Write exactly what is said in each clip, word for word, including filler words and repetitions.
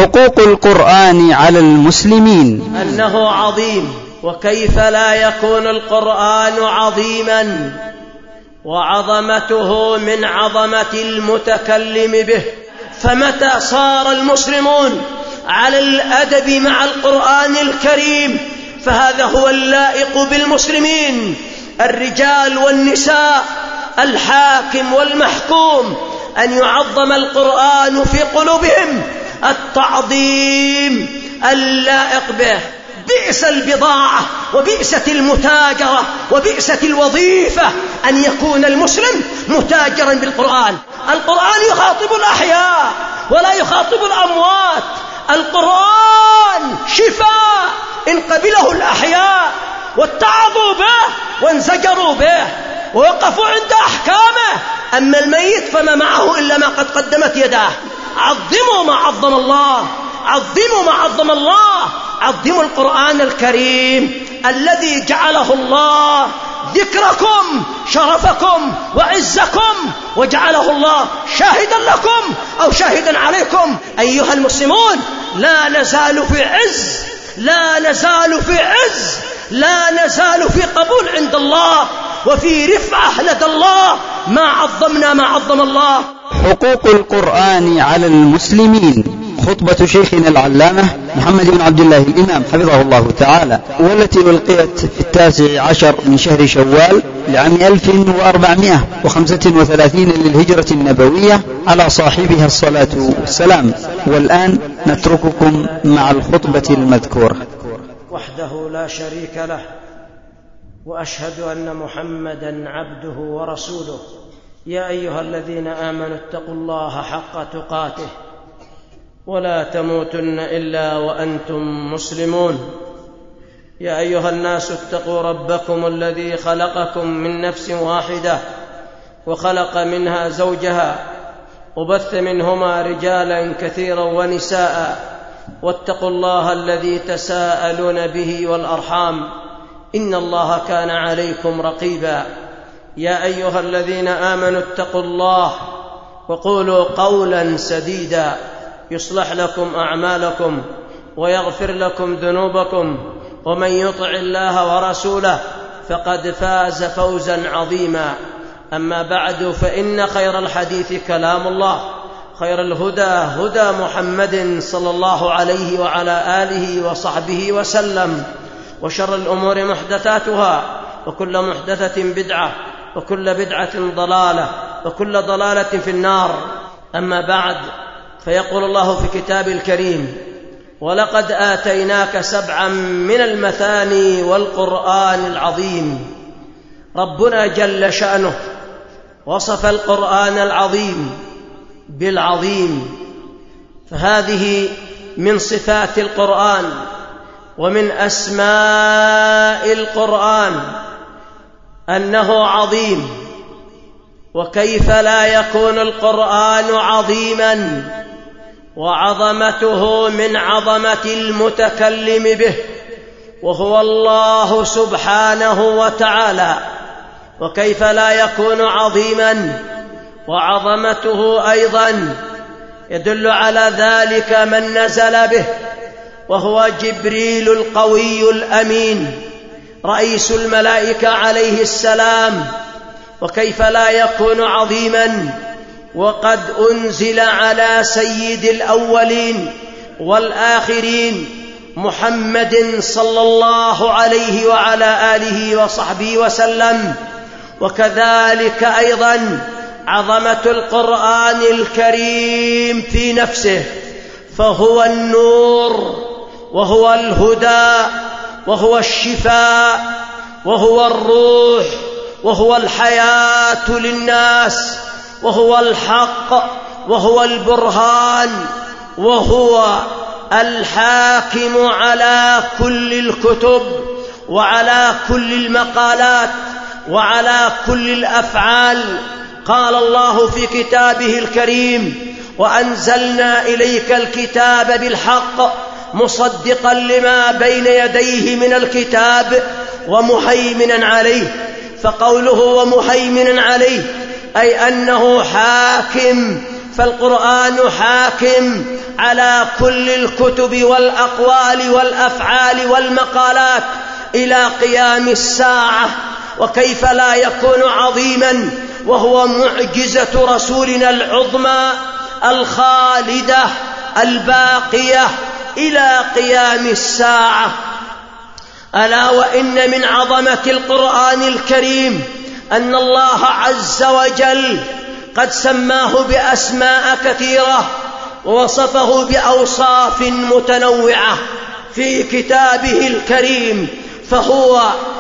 حقوق القرآن على المسلمين. أنه عظيم، وكيف لا يكون القرآن عظيما وعظمته من عظمة المتكلم به؟ فمتى صار المسلمون على الأدب مع القرآن الكريم فهذا هو اللائق بالمسلمين، الرجال والنساء، الحاكم والمحكوم، أن يعظم القرآن في قلوبهم التعظيم اللائق به. بئس البضاعة وبئست المتاجرة وبئست الوظيفة أن يكون المسلم متاجرا بالقرآن. القرآن يخاطب الأحياء ولا يخاطب الأموات. القرآن شفاء إن قبله الأحياء واتعظوا به وانزجروا به ووقفوا عند أحكامه. أما الميت فما معه إلا ما قد قدمت يداه. عظموا ما عظم الله، عظموا ما عظم الله، عظموا القرآن الكريم الذي جعله الله ذكركم شرفكم وعزكم، وجعله الله شاهدا لكم أو شاهدا عليكم. أيها المسلمون، لا نزال في عز، لا نزال في عز، لا نزال في قبول عند الله وفي رفعة لدى الله ما عظمنا ما عظم الله. حقوق القرآن على المسلمين، خطبة شيخنا العلامة محمد بن عبد الله الإمام حفظه الله تعالى، والتي ألقيت في التاسع عشر من شهر شوال لعام ألف وأربعمائة وخمسة وثلاثين للهجرة النبوية على صاحبها الصلاة والسلام. والآن نترككم مع الخطبة المذكورة. وحده لا شريك له، وأشهد أن محمدا عبده ورسوله. يا أيها الذين آمنوا اتقوا الله حق تقاته ولا تموتن إلا وأنتم مسلمون. يا أيها الناس اتقوا ربكم الذي خلقكم من نفس واحدة وخلق منها زوجها وبث منهما رجالا كثيرا ونساء، واتقوا الله الذي تساءلون به والأرحام إن الله كان عليكم رقيبا. يا أيها الذين آمنوا اتقوا الله وقولوا قولا سديدا يصلح لكم أعمالكم ويغفر لكم ذنوبكم، ومن يطع الله ورسوله فقد فاز فوزا عظيما. أما بعد، فإن خير الحديث كلام الله، خير الهدى هدى محمد صلى الله عليه وعلى آله وصحبه وسلم، وشر الأمور محدثاتها، وكل محدثة بدعة، وكل بدعة ضلالة، وكل ضلالة في النار. أما بعد، فيقول الله في كتاب الكريم: ولقد آتيناك سبعا من المثاني والقرآن العظيم. ربنا جل شأنه وصف القرآن العظيم بالعظيم، فهذه من صفات القرآن ومن أسماء القرآن أنه عظيم. وكيف لا يكون القرآن عظيما وعظمته من عظمة المتكلم به وهو الله سبحانه وتعالى؟ وكيف لا يكون عظيما وعظمته أيضا يدل على ذلك من نزل به، وهو جبريل القوي الأمين رئيس الملائكة عليه السلام. وكيف لا يكون عظيما وقد أنزل على سيد الأولين والآخرين محمد صلى الله عليه وعلى آله وصحبه وسلم. وكذلك أيضا عظمة القرآن الكريم في نفسه، فهو النور وهو الهدى وهو الشفاء وهو الروح وهو الحياة للناس وهو الحق وهو البرهان وهو الحاكم على كل الكتب وعلى كل المقالات وعلى كل الأفعال. قال الله في كتابه الكريم: وأنزلنا إليك الكتاب بالحق مصدقا لما بين يديه من الكتاب ومهيمنا عليه. فقوله ومهيمنا عليه أي أنه حاكم، فالقرآن حاكم على كل الكتب والأقوال والأفعال والمقالات إلى قيام الساعة. وكيف لا يكون عظيما وهو معجزة رسولنا العظمى الخالدة الباقية إلى قيام الساعة. ألا وإن من عظمة القرآن الكريم أن الله عز وجل قد سماه بأسماء كثيرة ووصفه بأوصاف متنوعة في كتابه الكريم، فهو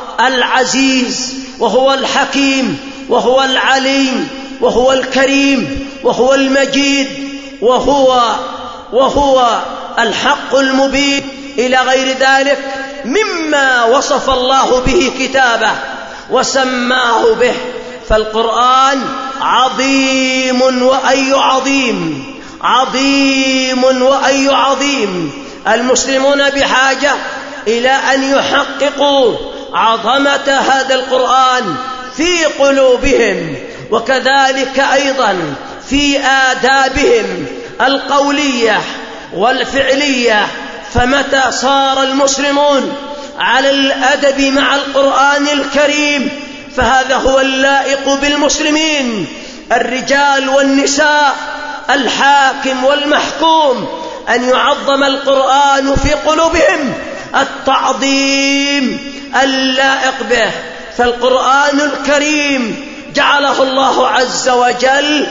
العزيز وهو الحكيم وهو العليم وهو الكريم وهو المجيد وهو وهو الحق المبين إلى غير ذلك مما وصف الله به كتابه وسماه به. فالقرآن عظيم وأي عظيم، عظيم وأي عظيم. المسلمون بحاجة إلى أن يحققوا عظمة هذا القرآن في قلوبهم، وكذلك أيضا في آدابهم القولية والفعلية. فمتى صار المسلمون على الأدب مع القرآن الكريم فهذا هو اللائق بالمسلمين، الرجال والنساء، الحاكم والمحكوم، أن يعظم القرآن في قلوبهم التعظيم اللائق به. فالقرآن الكريم جعله الله عز وجل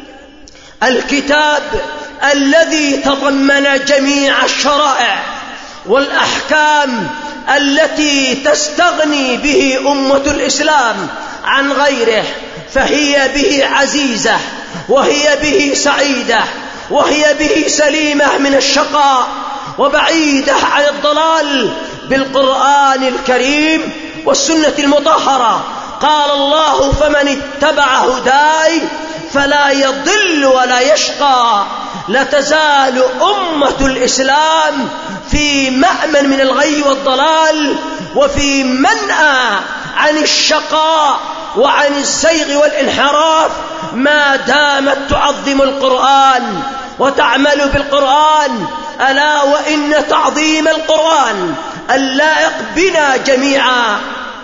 الكتاب الذي تضمن جميع الشرائع والأحكام التي تستغني به أمة الإسلام عن غيره، فهي به عزيزة وهي به سعيدة وهي به سليمة من الشقاء وبعيدة عن الضلال بالقرآن الكريم والسنة المطهرة. قال الله: فمن اتبع هداي فلا يضل ولا يشقى. لا تزال أمة الإسلام في مأمن من الغي والضلال وفي منأى عن الشقاء وعن الزيغ والانحراف ما دامت تعظم القرآن وتعمل بالقرآن. ألا وإن تعظيم القرآن اللائق بنا جميعا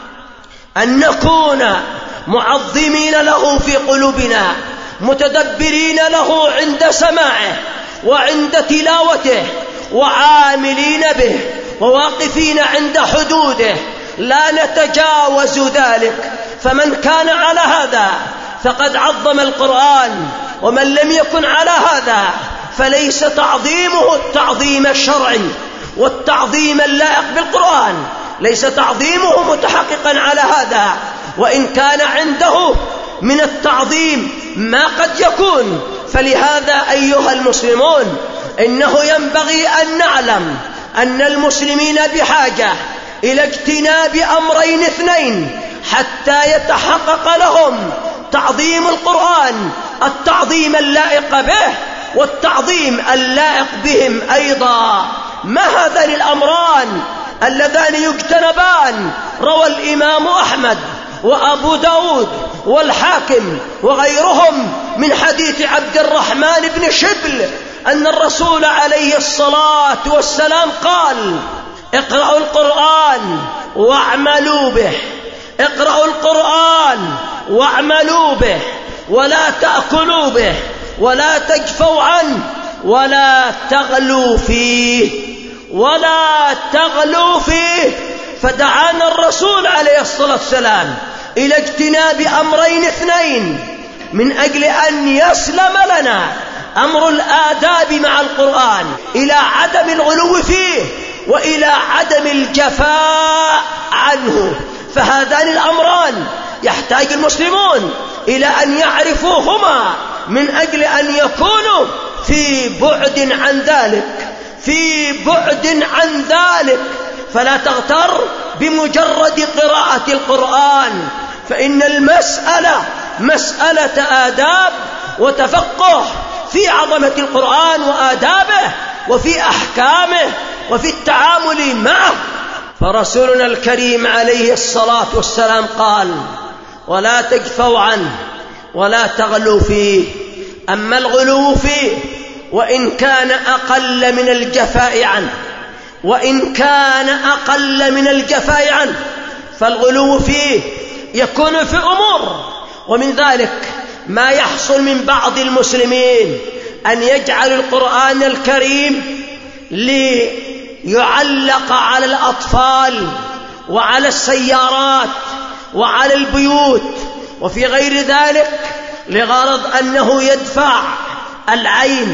أن نكون معظمين له في قلوبنا، متدبرين له عند سماعه وعند تلاوته، وعاملين به وواقفين عند حدوده، لا نتجاوز ذلك. فمن كان على هذا فقد عظم القرآن، ومن لم يكن على هذا فليس تعظيمه التعظيم الشرعي والتعظيم اللائق بالقرآن، ليس تعظيمه متحققا على هذا، وإن كان عنده من التعظيم ما قد يكون. فلهذا أيها المسلمون إنه ينبغي أن نعلم أن المسلمين بحاجة إلى اجتناب أمرين اثنين حتى يتحقق لهم تعظيم القرآن، التعظيم اللائق به والتعظيم اللائق بهم أيضا. ما هذان الأمران اللذان يجتنبان؟ روى الإمام أحمد وأبو داود والحاكم وغيرهم من حديث عبد الرحمن بن شبل أن الرسول عليه الصلاة والسلام قال: اقرأوا القرآن واعملوا به، اقرأوا القرآن واعملوا به، ولا تأكلوا به، ولا تجفوا عنه، ولا تغلوا فيه، ولا تغلوا فيه. فدعانا الرسول عليه الصلاة والسلام إلى اجتناب أمرين اثنين من أجل أن يسلم لنا أمر الآداب مع القرآن إلى عدم الغلو فيه وإلى عدم الجفاء عنه. فهذان الأمران يحتاج المسلمون إلى أن يعرفوهما من أجل أن يكونوا في بعد عن ذلك، في بعد عن ذلك. فلا تغتر بمجرد قراءة القرآن، فإن المسألة مسألة آداب وتفقه في عظمة القرآن وآدابه وفي أحكامه وفي التعامل معه. فرسولنا الكريم عليه الصلاة والسلام قال: ولا تجفوا عنه ولا تغلوا فيه. أما الغلو فيه وإن كان أقل من الجفاء عنه وإن كان أقل من الجفاء عنه فالغلو فيه يكون في أمور، ومن ذلك ما يحصل من بعض المسلمين أن يجعل القرآن الكريم ليعلق على الأطفال وعلى السيارات وعلى البيوت وفي غير ذلك لغرض أنه يدفع العين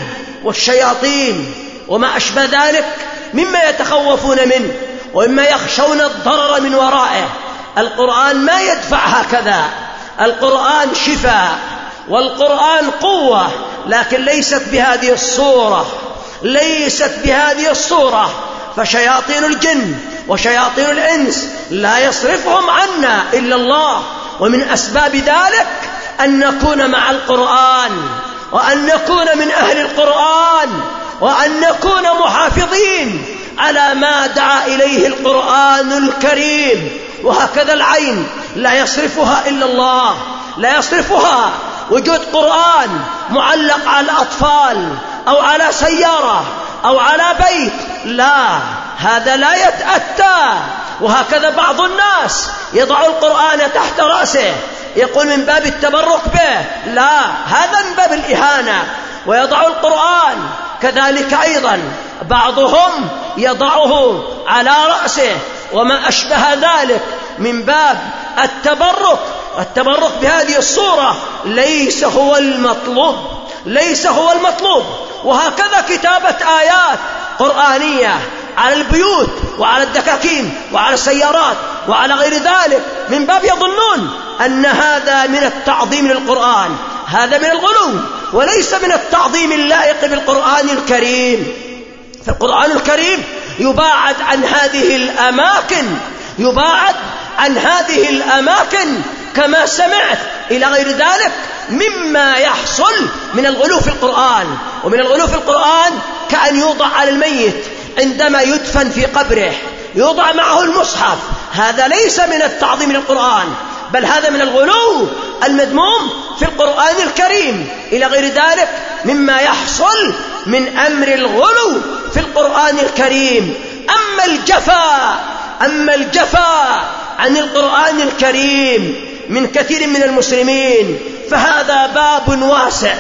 والشياطين وما أشبه ذلك مما يتخوفون منه ومما يخشون الضرر من ورائه. القرآن ما يدفع هكذا، القرآن شفاء والقرآن قوة، لكن ليست بهذه الصورة ليست بهذه الصورة فشياطين الجن وشياطين الإنس لا يصرفهم عنا إلا الله. ومن أسباب ذلك أن نكون مع القرآن وأن نكون من أهل القرآن وأن نكون محافظين على ما دعا إليه القرآن الكريم. وهكذا العين لا يصرفها إلا الله، لا يصرفها وجود قرآن معلق على الأطفال أو على سيارة أو على بيت، لا، هذا لا يتأتى. وهكذا بعض الناس يضع القرآن تحت رأسه يقول من باب التبرك به، لا، هذا من باب الإهانة. ويضع القرآن كذلك أيضا بعضهم يضعه على رأسه وما أشبه ذلك من باب التبرك. التبرك بهذه الصورة ليس هو المطلوب ليس هو المطلوب. وهكذا كتابة آيات قرآنية على البيوت وعلى الدكاكين وعلى السيارات وعلى غير ذلك من باب يظنون أن هذا من التعظيم للقرآن، هذا من الغلو وليس من التعظيم اللائق بالقرآن الكريم. فالقرآن الكريم يباعد عن هذه الأماكن يباعد عن هذه الأماكن كما سمعت إلى غير ذلك مما يحصل من الغلو في القرآن. ومن الغلو في القرآن كأن يوضع على الميت عندما يدفن في قبره يوضع معه المصحف، هذا ليس من التعظيم للقرآن، بل هذا من الغلو المذموم في القرآن الكريم. إلى غير ذلك مما يحصل من أمر الغلو في القرآن الكريم. أما الجفاء أما الجفاء عن القرآن الكريم من كثير من المسلمين فهذا باب واسع،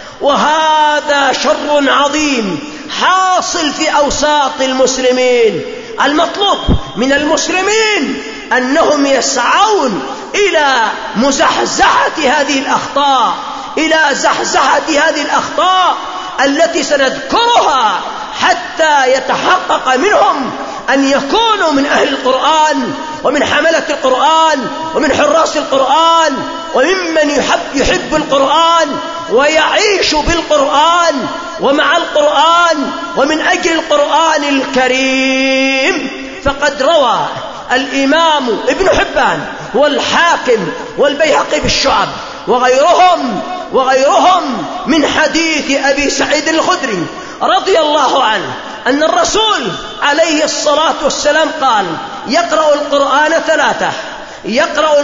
وهذا شر عظيم حاصل في أوساط المسلمين. المطلوب من المسلمين أنهم يسعون إلى مزحزحة هذه الأخطاء إلى زحزحة هذه الأخطاء التي سنذكرها حتى يتحقق منهم أن يكونوا من أهل القرآن ومن حملة القرآن ومن حراس القرآن وممن يحب, يحب القرآن ويعيش بالقرآن ومع القرآن ومن أجل القرآن الكريم. فقد روى الإمام ابن حبان والحاكم والبيهقي في الشعب وغيرهم وغيرهم من حديث أبي سعيد الخدري رضي الله عنه أن الرسول عليه الصلاة والسلام قال: يقرأ القرآن ثلاثة يقرأ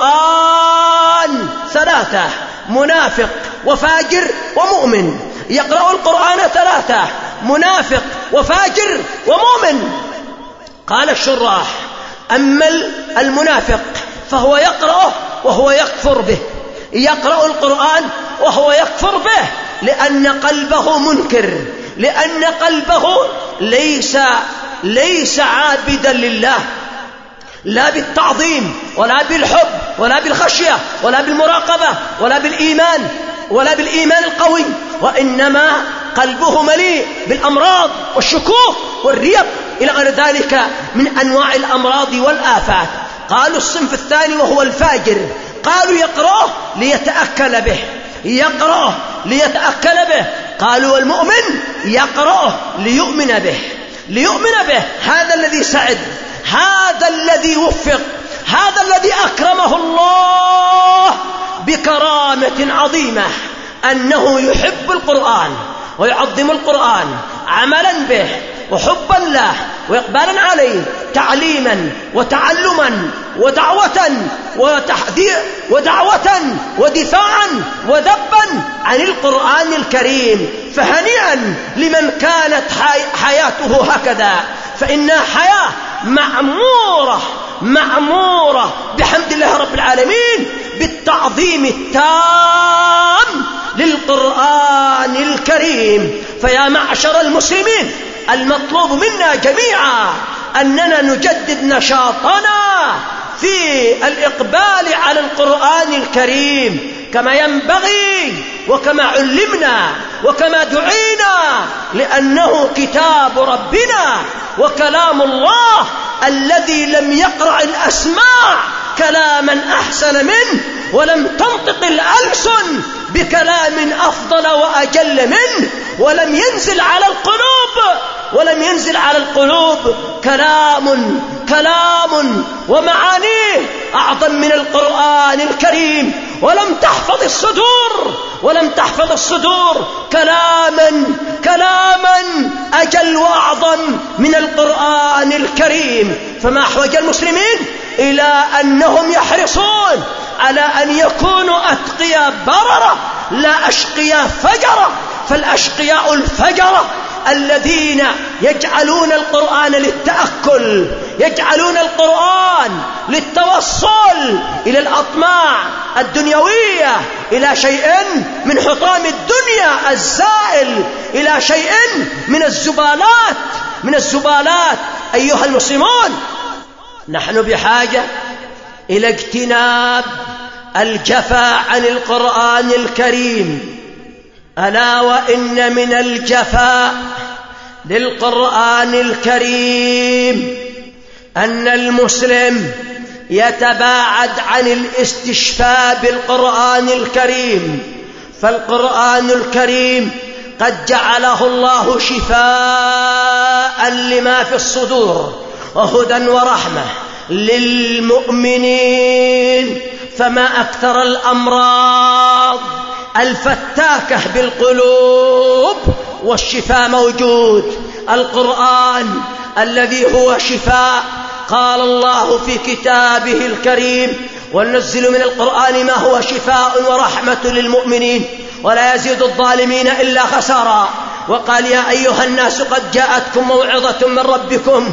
القرآن ثلاثة منافق وفاجر ومؤمن. يقرأ القرآن ثلاثة منافق وفاجر ومؤمن. قال الشراح: أما المنافق فهو يقرأه وهو يكفر به، يقرأ القرآن وهو يكفر به لأن قلبه منكر، لأن قلبه ليس ليس عابدا لله، لا بالتعظيم ولا بالحب ولا بالخشية ولا بالمراقبة ولا بالإيمان ولا بالإيمان القوي، وإنما قلبه مليء بالأمراض والشكوك والريب إلى غير ذلك من أنواع الأمراض والآفات. قالوا الصنف الثاني وهو الفاجر، قالوا يقرأه ليتأكل به يقرأه ليتأكل به. قالوا والمؤمن يقرأه ليؤمن به ليؤمن به. هذا الذي سعد، هذا الذي وفق، هذا الذي أكرمه الله بكرامة عظيمة أنه يحب القرآن ويعظم القرآن عملا به وحبا له وإقبالا عليه، تعليما وتعلما ودعوة وتحذير ودعوة ودفاعا وذبا عن القرآن الكريم. فهنيئا لمن كانت حياته هكذا، فإنها حياة معمورة معمورة بحمد الله رب العالمين بالتعظيم التام للقرآن الكريم. فيا معشر المسلمين، المطلوب منا جميعا أننا نجدد نشاطنا في الإقبال على القرآن الكريم كما ينبغي وكما علمنا وكما دعينا، لأنه كتاب ربنا وكلام الله الذي لم يقرأ الأسماع كلاما أحسن منه، ولم تنطق الألسن بكلام أفضل وأجل منه، ولم ينزل على القلوب ولم ينزل على القلوب كلام كلام ومعانيه أعظم من القرآن الكريم، ولم تحفظ الصدور ولم تحفظ الصدور كلاما كلاما أجل وأعظم من القرآن الكريم. فما أحوج المسلمين إلى أنهم يحرصون على أن يكونوا أتقياء بررة لا أشقياء فجرة. فالأشقياء الفجرة الذين يجعلون القرآن للتأكل، يجعلون القرآن للتوصل إلى الأطماع الدنيوية، إلى شيء من حطام الدنيا الزائل، إلى شيء من الزبالات من الزبالات أيها المسلمون، نحن بحاجة إلى اجتناب الجفا عن القرآن الكريم. ألا وإن من الجفاء للقرآن الكريم أن المسلم يتباعد عن الاستشفاء بالقرآن الكريم. فالقرآن الكريم قد جعله الله شفاء لما في الصدور وهدى ورحمة للمؤمنين. فما أكثر الأمراض الفتاكة بالقلوب والشفاء موجود. القرآن الذي هو شفاء، قال الله في كتابه الكريم: وننزل من القرآن ما هو شفاء ورحمة للمؤمنين ولا يزيد الظالمين إلا خسارا. وقال: يا أيها الناس قد جاءتكم موعظة من ربكم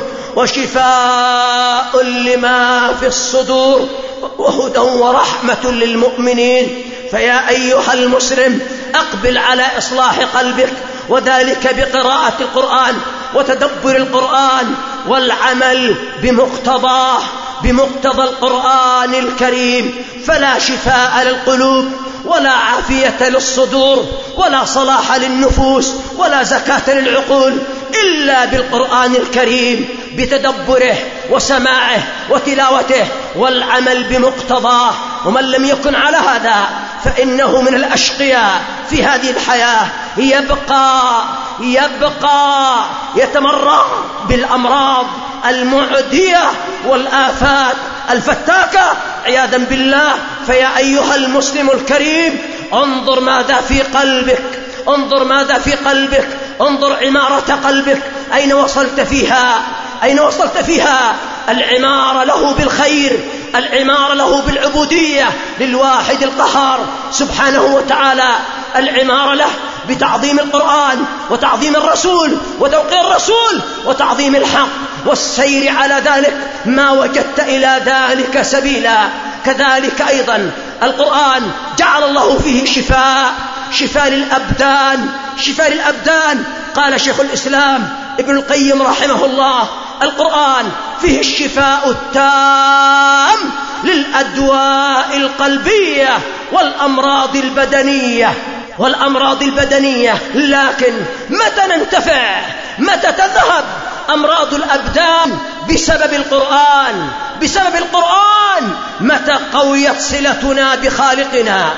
وشفاء لما في الصدور وهدى ورحمة للمؤمنين. فيا أيها المسلم، أقبل على إصلاح قلبك، وذلك بقراءة القرآن وتدبر القرآن والعمل بمقتضاه بمقتضى القرآن الكريم. فلا شفاء للقلوب ولا عافية للصدور ولا صلاح للنفوس ولا زكاة للعقول إلا بالقرآن الكريم، بتدبره وسماعه وتلاوته والعمل بمقتضاه. ومن لم يكن على هذا فإنه من الأشقياء في هذه الحياة، يبقى يبقى يتمرغ بالأمراض المعدية والآفات الفتاكة عياذا بالله. فيا أيها المسلم الكريم، انظر ماذا في قلبك، انظر ماذا في قلبك، انظر عمارة قلبك، أين وصلت فيها أين وصلت فيها العمارة له بالخير، العمارة له بالعبودية للواحد القهار سبحانه وتعالى، العمارة له بتعظيم القرآن وتعظيم الرسول وتوقير الرسول وتعظيم الحق والسير على ذلك ما وجدت إلى ذلك سبيلا. كذلك أيضا القرآن جعل الله فيه شفاء شفاء للأبدان شفاء للأبدان. قال شيخ الإسلام ابن القيم رحمه الله: القرآن فيه الشفاء التام للأدواء القلبية والأمراض البدنية والأمراض البدنية. لكن متى ننتفع، متى تذهب أمراض الأبدان؟ بسبب القرآن بسبب القرآن. متى قويت صلتنا بخالقنا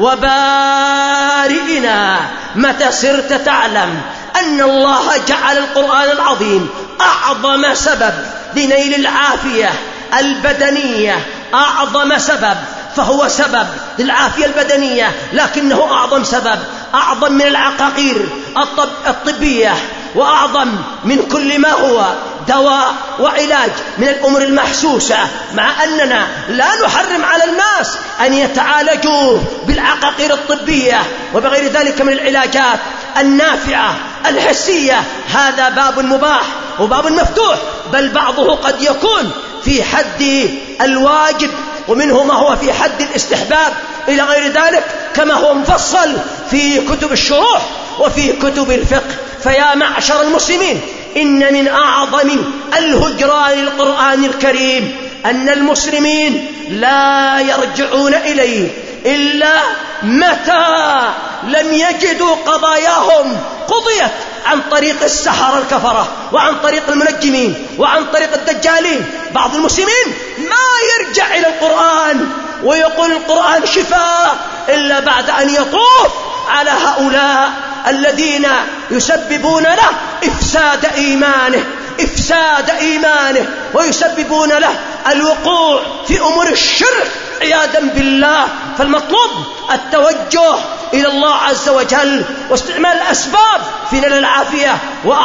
وبارئنا؟ متى صرت تعلم أن الله جعل القرآن العظيم أعظم سبب لنيل العافية البدنية، أعظم سبب، فهو سبب للعافية البدنية، لكنه أعظم سبب، أعظم من العقاقير الطب الطبية وأعظم من كل ما هو دواء وعلاج من الأمور المحسوسة، مع أننا لا نحرم على الناس أن يتعالجوا بالعقاقير الطبية وبغير ذلك من العلاجات النافعة الحسية، هذا باب مباح وباب مفتوح، بل بعضه قد يكون في حد الواجب ومنه ما هو في حد الاستحباب إلى غير ذلك، كما هو مفصل في كتب الشروح وفي كتب الفقه. فيا معشر المسلمين، إن من أعظم الهجران للقرآن الكريم أن المسلمين لا يرجعون إليه إلا متى لم يجدوا قضاياهم قضيت عن طريق السحرة الكفرة وعن طريق المنجمين وعن طريق الدجالين. بعض المسلمين ما يرجع إلى القرآن ويقول القرآن شفاء إلا بعد أن يطوف على هؤلاء الذين يسببون له إفساد إيمانه إفساد إيمانه ويسببون له الوقوع في أمور الشرك عياذا بالله. فالمطلوب التوجه إلى الله عز وجل واستعمال الأسباب في نيل العافية،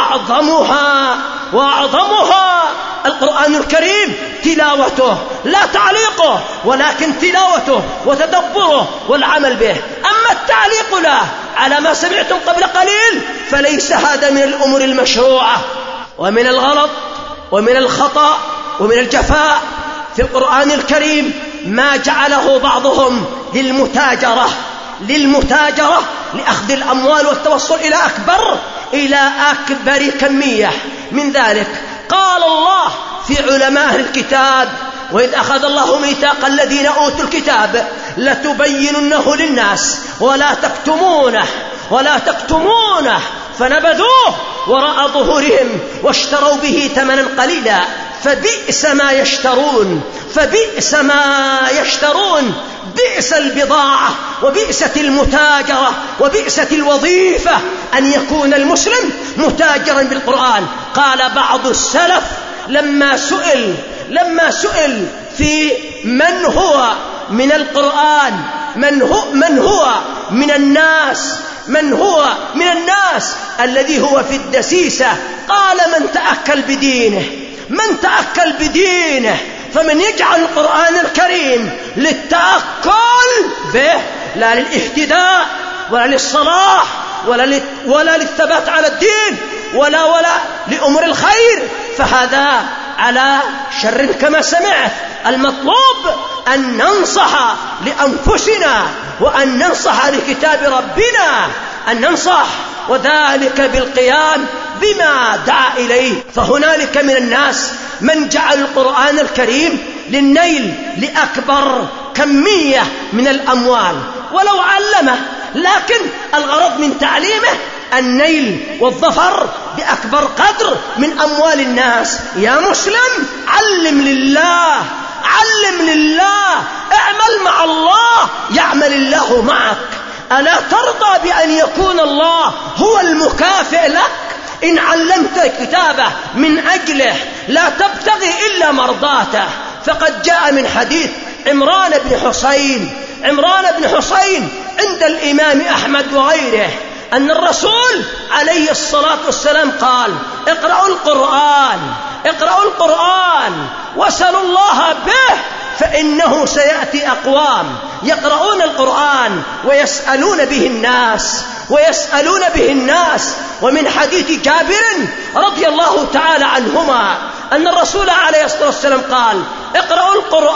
وأعظمها وأعظمها القرآن الكريم تلاوته، لا تعليقه ولكن تلاوته وتدبره والعمل به. أما التعليق له على ما سمعتم قبل قليل فليس هذا من الأمور المشروعة. ومن الغلط ومن الخطأ ومن الجفاء في القرآن الكريم ما جعله بعضهم للمتاجرة للمتاجرة لأخذ الأموال والتوصل إلى أكبر إلى أكبر كمية من ذلك. قال الله في علماء أهل الكتاب: وإذ أخذ الله ميثاق الذين أوتوا الكتاب لتبيننه للناس ولا تكتمونه ولا تكتمونه فنبذوه وراء ظهورهم واشتروا به ثمنا قليلا فبئس ما يشترون فبئس ما يشترون بئس البضاعة وبئست المتاجرة وبئست الوظيفة أن يكون المسلم متاجرا بالقرآن. قال بعض السلف لما سئل لما سئل في من هو من القرآن من هو من هو من الناس من هو من الناس الذي هو في الدسيسة، قال: من تأكل بدينه من تأكل بدينه. فمن يجعل القرآن الكريم للتأكل به لا للاهتداء ولا للصلاح ولا ولا للثبات على الدين ولا ولا لأمور الخير فهذا على شر كما سمعت. المطلوب أن ننصح لأنفسنا وأن ننصح لكتاب ربنا، أن ننصح وذلك بالقيام بما دعا إليه. فهنالك من الناس من جعل القرآن الكريم للنيل لأكبر كمية من الأموال ولو علمه، لكن الغرض من تعليمه النيل والظفر بأكبر قدر من أموال الناس. يا مسلم، علم لله علم لله اعمل مع الله يعمل الله معك. ألا ترضى بأن يكون الله هو المكافئ لك إن علمت كتابه من أجله؟ لا تبتغي إلا مرضاته. فقد جاء من حديث عمران بن حسين عمران بن حسين عند الإمام أحمد وغيره أن الرسول عليه الصلاة والسلام قال: اقرأوا القرآن اقرأوا القرآن واسألوا الله به فإنه سيأتي أقوام يقرؤون القرآن ويسألون به الناس ويسألون به الناس. ومن حديث جابر رضي الله تعالى عنهما أن الرسول عليه الصلاة والسلام قال: اقرأوا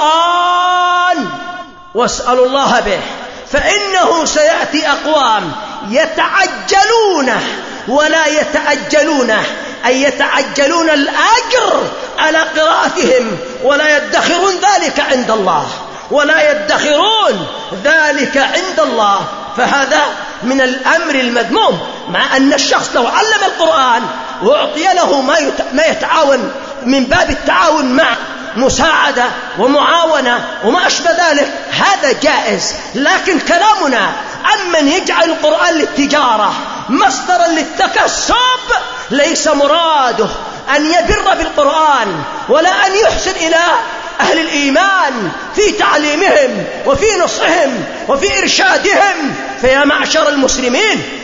القرآن واسألوا الله به فإنه سيأتي أقوام يتعجلونه ولا يتأجلونه، أي يتعجلون الأجر على قراءتهم ولا يدخرون ذلك عند الله ولا يدخرون ذلك عند الله. فهذا من الأمر المذموم، مع أن الشخص لو علم القرآن وأعطي له ما يتعاون من باب التعاون مع مساعدة ومعاونة وما أشبه ذلك هذا جائز. لكن كلامنا عمن يجعل القرآن للتجارة مصدرا للتكسب ليس مراده أن يبر بالقرآن ولا أن يحسن إلى أهل الإيمان في تعليمهم وفي نصحهم وفي إرشادهم. فيا معشر المسلمين،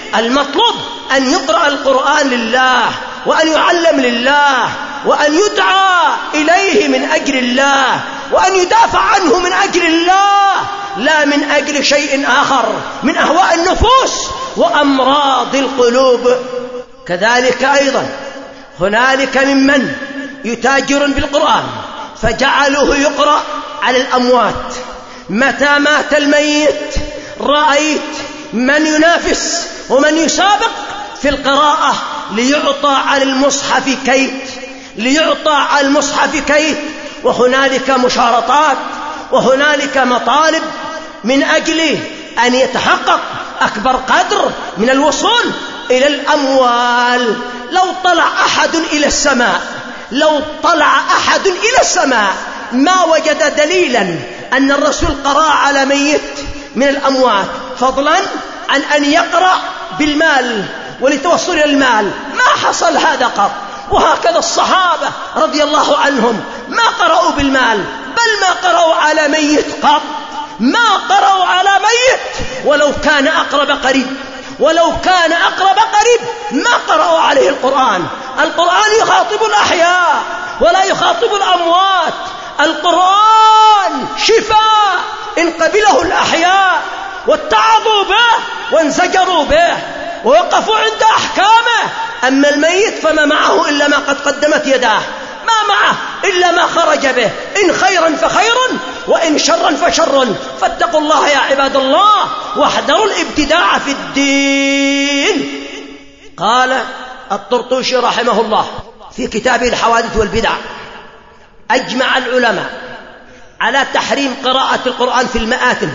المطلوب أن يقرأ القرآن لله، وأن يعلم لله، وأن يدعى إليه من أجل الله، وأن يدافع عنه من أجل الله، لا من أجل شيء آخر من أهواء النفوس وأمراض القلوب. كذلك أيضا هنالك ممن يتاجر بالقرآن فجعله يقرأ على الأموات. متى مات الميت رأيت من ينافس ومن يسابق في القراءة ليعطى على المصحف كيت ليعطى على المصحف كيت وهنالك مشارطات وهنالك مطالب من أجل أن يتحقق أكبر قدر من الوصول إلى الأموال. لو طلع أحد إلى السماء لو طلع أحد إلى السماء ما وجد دليلا أن الرسول قرأ على ميت من الأموات، فضلا عن أن يقرأ بالمال ولتوصل إلى المال، ما حصل هذا قط. وهكذا الصحابة رضي الله عنهم ما قرأوا بالمال، بل ما قرأوا على ميت قط، ما قرأوا على ميت ولو كان أقرب قريب ولو كان أقرب قريب ما قرأوا عليه القرآن. القرآن يخاطب الأحياء ولا يخاطب الأموات. القرآن شفاء إن قبله الأحياء واتعظوا به وانزجروا به ووقفوا عند أحكامه. أما الميت فما معه إلا ما قد قدمت يداه، ما معه إلا ما خرج به، إن خيرا فخير وإن شرا فشر. فاتقوا الله يا عباد الله واحذروا الابتداع في الدين. قال الطرطوشي رحمه الله في كتابه الحوادث والبدع: أجمع العلماء على تحريم قراءة القرآن في المآتم.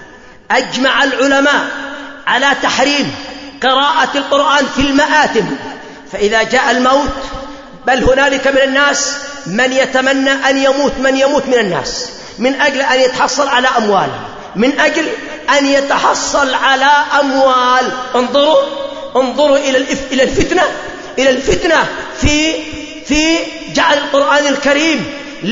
أجمع العلماء على تحريم قراءة القرآن في المآتم. فإذا جاء الموت، بل هنالك من الناس من يتمنى أن يموت من يموت من الناس من أجل أن يتحصل على أموال، من أجل أن يتحصل على أموال. انظروا انظروا إلى الفتنة إلى الفتنة في في جعل القرآن الكريم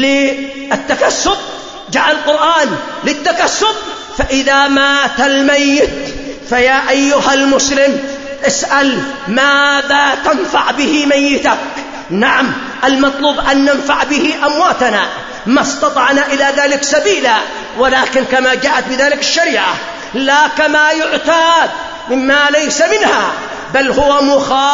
للتكسب، جعل القرآن للتكسب. فإذا مات الميت فيا أيها المسلم اسأل ماذا تنفع به ميتك. نعم، المطلوب أن ننفع به أمواتنا ما استطعنا إلى ذلك سبيلا، ولكن كما جاءت بذلك الشريعة، لا كما يعتاد مما ليس منها، بل هو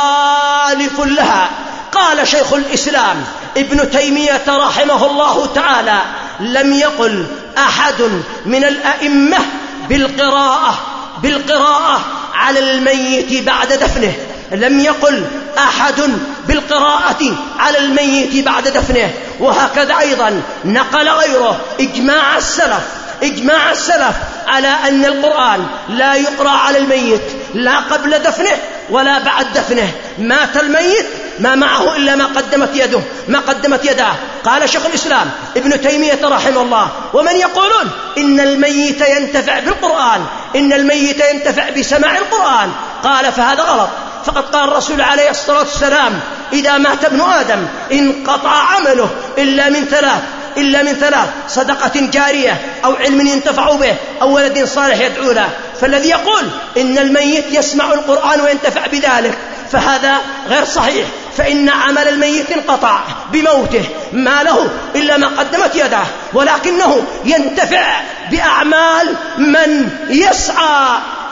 مخالف لها. قال شيخ الإسلام ابن تيمية رحمه الله تعالى: لم يقل أحد من الأئمة بالقراءة بالقراءة على الميت بعد دفنه، لم يقل أحد بالقراءة على الميت بعد دفنه. وهكذا أيضا نقل غيره إجماع السلف إجماع السلف على أن القرآن لا يقرأ على الميت لا قبل دفنه ولا بعد دفنه. مات الميت ما معه إلا ما قدمت يده ما قدمت يداه. قال شيخ الإسلام ابن تيمية رحمه الله: ومن يقولون إن الميت ينتفع بالقرآن إن الميت ينتفع بسماع القرآن، قال فهذا غلط. فقد قال الرسول عليه الصلاة والسلام: إذا مات ابن آدم انقطع عمله إلا من ثلاث إلا من ثلاث صدقة جارية أو علم ينتفع به أو ولد صالح يدعو له. فالذي يقول إن الميت يسمع القرآن وينتفع بذلك فهذا غير صحيح، فإن عمل الميت انقطع بموته، ما له إلا ما قدمت يده، ولكنه ينتفع بأعمال من يسعى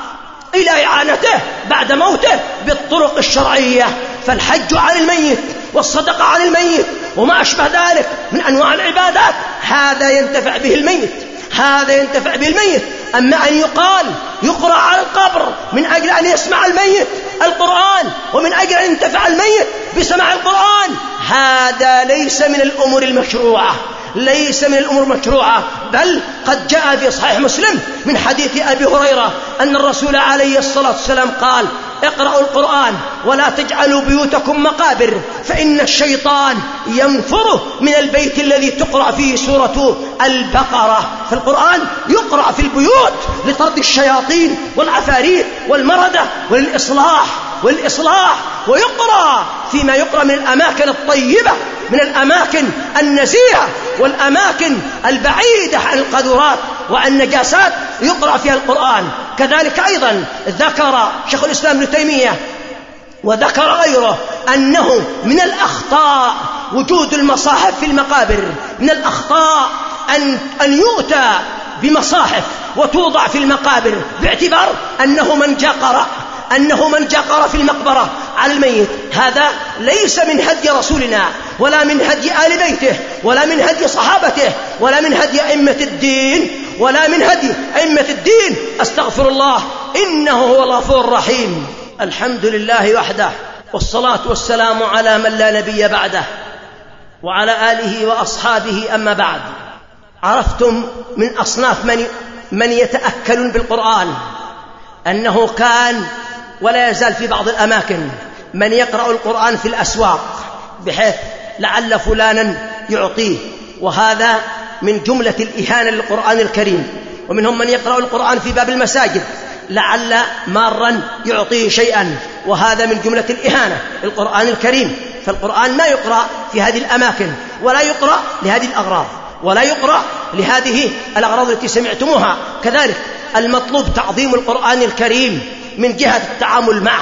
إلى إعانته بعد موته بالطرق الشرعية. فالحج عن الميت والصدقة عن الميت وما أشبه ذلك من أنواع العبادات هذا ينتفع به الميت هذا ينتفع به الميت. أما أن يقال يقرأ على القبر من أجل أن يسمع الميت القرآن ومن أجل أن ينتفع الميت بسماع القرآن، هذا ليس من الأمور المشروعة ليس من الأمور المشروعة. بل قد جاء في صحيح مسلم من حديث أبي هريرة أن الرسول عليه الصلاة والسلام قال: اقرأوا القرآن ولا تجعلوا بيوتكم مقابر، فإن الشيطان ينفر من البيت الذي تقرأ فيه سورة البقرة. فالقرآن يقرأ في البيوت لطرد الشياطين والعفاريت والمردة والإصلاح والإصلاح ويقرأ فيما يقرأ من الأماكن الطيبة، من الأماكن النزيهة والأماكن البعيدة عن القذورات وعن النجاسات. يقرأ فيها القرآن. كذلك أيضا ذكر شيخ الإسلام ابن تيمية وذكر غيره أنه من الأخطاء وجود المصاحف في المقابر، من الأخطاء أن, أن يؤتى بمصاحف وتوضع في المقابر باعتبار أنه من جاء قرأ أنه من جاء قرأ في المقبرة على الميت. هذا ليس من هدي رسولنا ولا من هدي آل بيته ولا من هدي صحابته ولا من هدي أئمة الدين ولا من هدي أئمة الدين. أستغفر الله إنه هو الغفور الرحيم. الحمد لله وحده، والصلاة والسلام على من لا نبي بعده وعلى آله وأصحابه. أما بعد، عرفتم من أصناف من, من يتأكلون بالقرآن أنه كان ولا يزال في بعض الأماكن من يقرأ القرآن في الأسواق بحيث لعل فلانا يعطيه، وهذا من جملة الإهانة للقرآن الكريم. ومنهم من يقرأ القرآن في باب المساجد لعل مارا يعطيه شيئا، وهذا من جملة الإهانة للقرآن الكريم. فالقرآن ما يقرأ في هذه الأماكن ولا يقرأ لهذه الأغراض ولا يقرأ لهذه الأغراض التي سمعتموها. كذلك المطلوب تعظيم القرآن الكريم من جهة التعامل معه،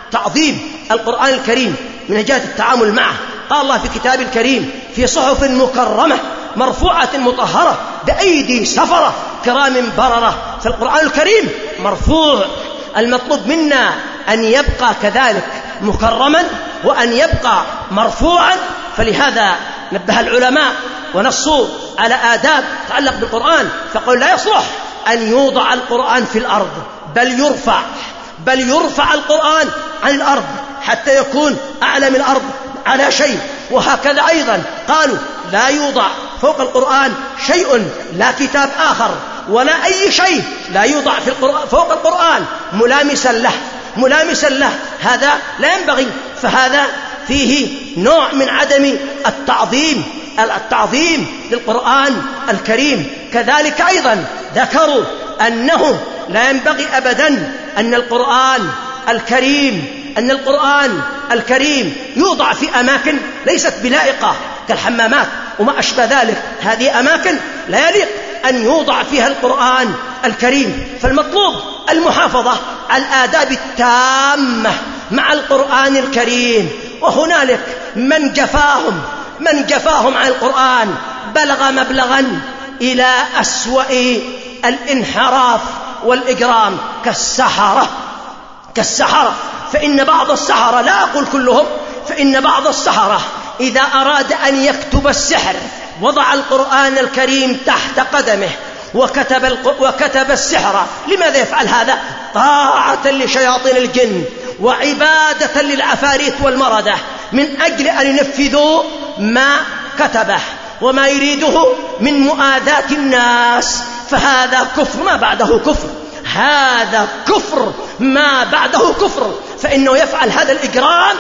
تعظيم القرآن الكريم من جهة التعامل معه. قال الله في كتاب الكريم: في صحف مكرمة مرفوعة مطهرة بأيدي سفرة كرام بررة. فالقرآن الكريم مرفوع، المطلوب منا أن يبقى كذلك مكرما وأن يبقى مرفوعا. فلهذا نبه العلماء ونصوا على آداب تتعلق بالقرآن، فقالوا لا يصلح أن يوضع القرآن في الأرض، بل يرفع بل يرفع القرآن عن الأرض حتى يكون أعلى من الأرض على شيء. وهكذا أيضا قالوا لا يوضع فوق القرآن شيء، لا كتاب آخر ولا أي شيء لا يوضع في القرآن فوق القرآن ملامسا له ملامسا له هذا لا ينبغي. فهذا فيه نوع من عدم التعظيم التعظيم للقرآن الكريم. كذلك أيضا ذكروا أنه لا ينبغي أبدا أن القرآن الكريم أن القرآن الكريم يوضع في أماكن ليست بلائقة كالحمامات وما أشبه ذلك. هذه أماكن لا يليق أن يوضع فيها القرآن الكريم. فالمطلوب المحافظة على الآداب التامة مع القرآن الكريم. وهنالك من جفاهم من جفاهم عن القرآن بلغ مبلغا إلى أسوأ الانحراف والإجرام كالسحرة كالسحرة فإن بعض السحرة، لا أقول كلهم، فإن بعض السحرة إذا أراد أن يكتب السحر وضع القرآن الكريم تحت قدمه وكتب, وكتب السحر. لماذا يفعل هذا؟ طاعة لشياطين الجن وعبادة للعفاريت والمردة، من أجل أن ينفذوا ما كتبه وما يريده من مؤاذاة الناس. فهذا كفر ما بعده كفر هذا كفر ما بعده كفر. فإنه يفعل هذا الإجرام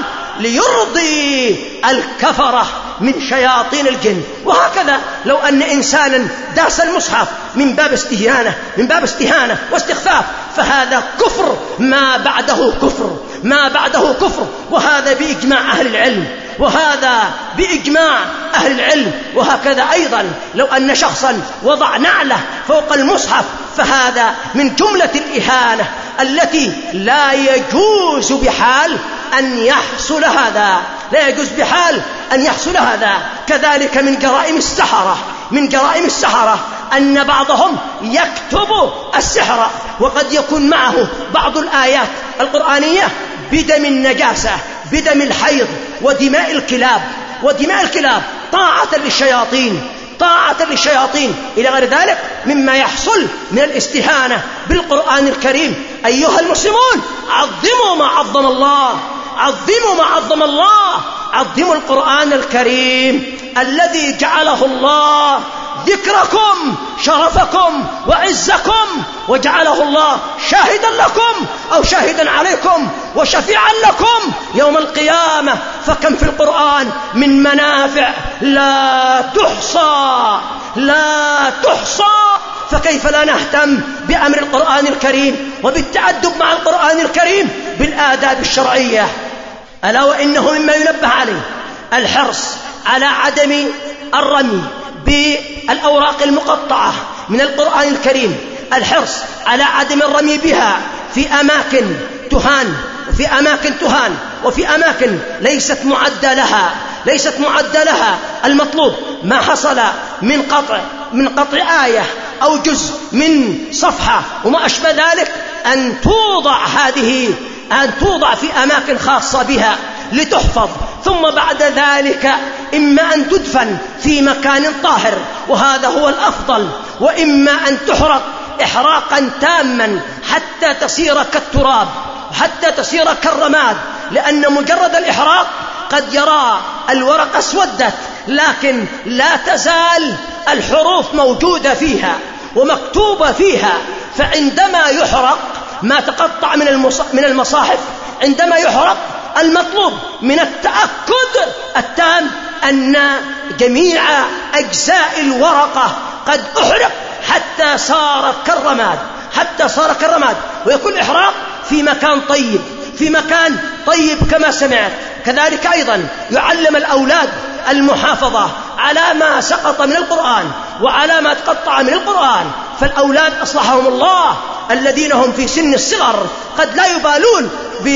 ليرضي الكفرة من شياطين الجن. وهكذا لو أن إنسانا داس المصحف من باب استهانة من باب استهانة واستخفاف، فهذا كفر ما بعده كفر ما بعده كفر. وهذا بإجماع أهل العلم وهذا بإجماع أهل العلم. وهكذا أيضا لو أن شخصا وضع نعله فوق المصحف، فهذا من جملة الإهانة التي لا يجوز بحال أن يحصل هذا لا يجوز بحال أن يحصل هذا. كذلك من جرائم السحرة من جرائم السحرة أن بعضهم يكتب السحر وقد يكون معه بعض الآيات القرآنية بدم النجاسة بدم الحيض ودماء الكلاب ودماء الكلاب طاعة للشياطين طاعة للشياطين إلى غير ذلك مما يحصل من الاستهانة بالقرآن الكريم. أيها المسلمون، عظموا ما عظم الله عظموا ما عظم الله عظموا القرآن الكريم الذي جعله الله ذكركم شرفكم وعزكم، وجعله الله شاهدا لكم أو شاهدا عليكم وشفيعا لكم يوم القيامة. فكم في القرآن من منافع لا تحصى لا تحصى. فكيف لا نهتم بأمر القرآن الكريم وبالتأدب مع القرآن الكريم بالآداب الشرعية؟ ألا وإنه مما ينبه عليه الحرص على عدم الرمي بالأوراق المقطعة من القرآن الكريم الحرص على عدم الرمي بها في أماكن تهان وفي أماكن تهان وفي أماكن ليست معدة لها ليست معدة لها المطلوب ما حصل من قطع من قطع آية أو جزء من صفحة وما أشبه ذلك أن توضع هذه أن توضع في أماكن خاصة بها لتحفظ، ثم بعد ذلك إما أن تدفن في مكان طاهر وهذا هو الأفضل، وإما أن تحرق إحراقا تاما حتى تصير كالتراب حتى تصير كالرماد، لأن مجرد الإحراق قد يرى الورق اسودت لكن لا تزال الحروف موجودة فيها ومكتوبة فيها، فعندما يحرق ما تقطع من المصاحف عندما يحرق المطلوب من التأكد التام أن جميع أجزاء الورقة قد أحرق حتى صار كالرماد حتى صار كالرماد ويكون الإحراق في مكان طيب في مكان طيب كما سمعت. كذلك أيضا يعلم الأولاد المحافظة على ما سقط من القرآن وعلى ما تقطع من القرآن، فالأولاد أصلحهم الله الذين هم في سن الصغر قد لا يبالون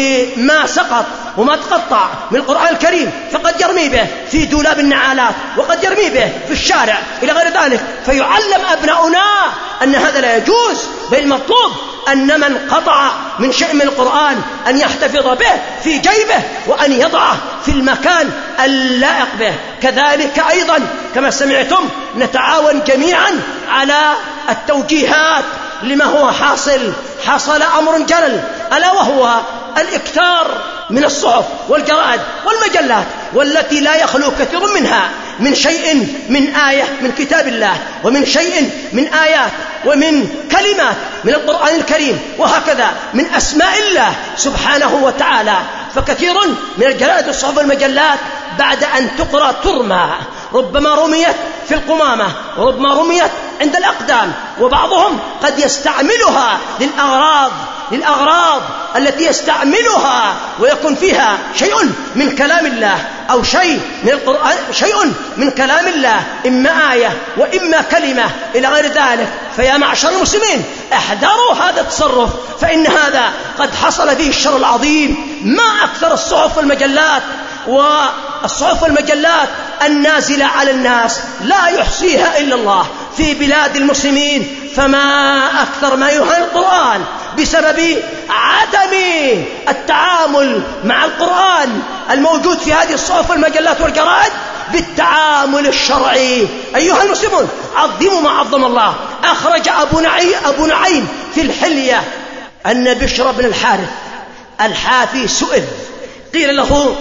بما سقط وما تقطع من القرآن الكريم، فقد يرمي به في دولاب النعالات وقد يرمي به في الشارع إلى غير ذلك، فيعلم أبناؤنا أن هذا لا يجوز، بل المطلوب أن من قطع من شيء من القرآن أن يحتفظ به في جيبه وأن يضعه في المكان اللائق به. كذلك أيضا كما سمعتم نتعاون جميعا على التوجيهات لما هو حاصل حصل أمر جلل، ألا وهو الإكثار من الصحف والجرائد والمجلات والتي لا يخلو كثير منها من شيء من آية من كتاب الله ومن شيء من آيات ومن كلمات من القرآن الكريم وهكذا من أسماء الله سبحانه وتعالى. فكثير من الجرائد والصحف والمجلات بعد أن تقرأ ترمى، ربما رميت في القمامة وربما رميت عند الأقدام، وبعضهم قد يستعملها للأغراض للأغراض التي يستعملها ويكون فيها شيء من كلام الله أو شيء من القرآن شيء من كلام الله إما آية وإما كلمة إلى غير ذلك. فيا معشر المسلمين احذروا هذا التصرف، فإن هذا قد حصل فيه الشر العظيم. ما أكثر الصحف والمجلات والصحف والمجلات النازلة على الناس لا يحصيها إلا الله في بلاد المسلمين، فما أكثر ما يهان القرآن بسبب عدم التعامل مع القرآن الموجود في هذه الصحف والمجلات والجرائد بالتعامل الشرعي. أيها المسلمون عظموا ما عظم الله. أخرج أبو نعيم, أبو نعيم في الحلية أن بشر بن الحارث الحافي سئل قيل له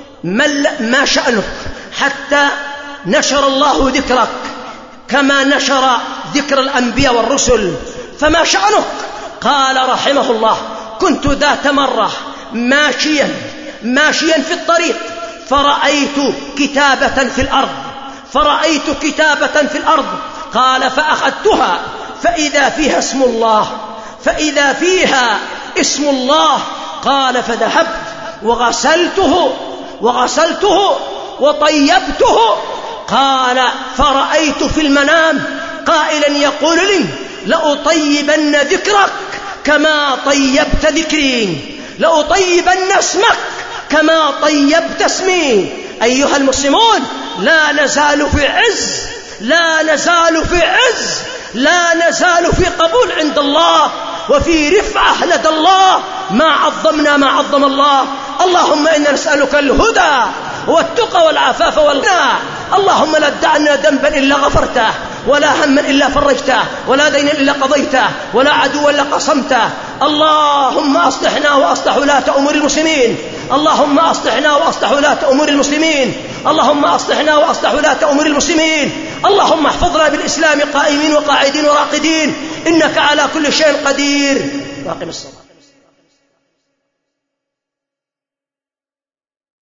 ما شأنك حتى نشر الله ذكرك كما نشر ذكر الأنبياء والرسل، فما شأنك؟ قال رحمه الله كنت ذات مرة ماشيا ماشيا في الطريق فرأيت كتابة في الأرض فرأيت كتابة في الأرض قال فأخذتها فإذا فيها اسم الله فإذا فيها اسم الله قال فذهبت وغسلته وغسلته وطيبته قال فرأيت في المنام قائلا يقول لي لأطيبن ذكرك كما طيبت ذكري لأطيبن اسمك كما طيبت اسمي. أيها المسلمون لا نزال في عز لا نزال في عز لا نزال في قبول عند الله وفي رفعة لدى الله ما عظمنا ما عظم الله. اللهم إنا نسألك الهدى والتقى والعفاف والغنى. اللهم لا تدعنا ذنبا إلا غفرته ولا هما إلا فرجته ولا دينا إلا قضيته ولا عدوا إلا قصمته. اللهم أصلحنا وأصلح ولاة أمور المسلمين اللهم أصلحنا وأصلح ولاة أمور المسلمين اللهم أصلحنا وأصلح ولاة أمور المسلمين. اللهم احفظنا بالإسلام قائمين وقاعدين وراقدين إنك على كل شيء قدير. واقم الصلاة.